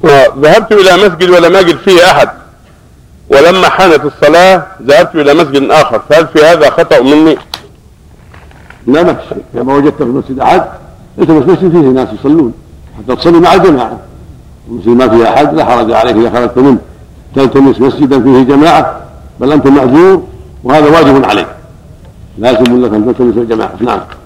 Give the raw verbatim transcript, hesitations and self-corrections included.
ذهبت إلى مسجد ولم أجد فيه أحد، ولما حانت الصلاة ذهبت إلى مسجد آخر، فهل في هذا خطأ مني؟ لا بأس، كما وجدت في المسجد أحد التمس مسجد فيه ناس يصلون حتى تصلي مع الجماعة. المسجد ما فيه أحد لا حرج عليك إذا خرجت منه تلتمس مسجدا فيه جماعة، بل أنت مأجور وهذا واجب عليك، لازم لك أن تلتمس الجماعة. نعم.